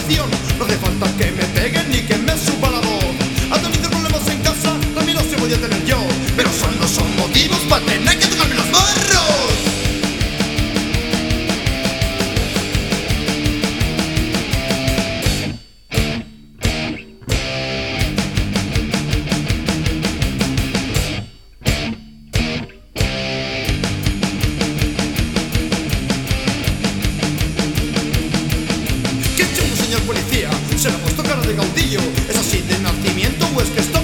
educación. No hace falta que me peguen ni que me suba la voz. Hasta mis problemas en casa también los he podido tener yo, pero son no son motivos para tener que tocarme los morros. Policía, se le ha puesto cara de caudillo. ¿Es así de nacimiento o es que está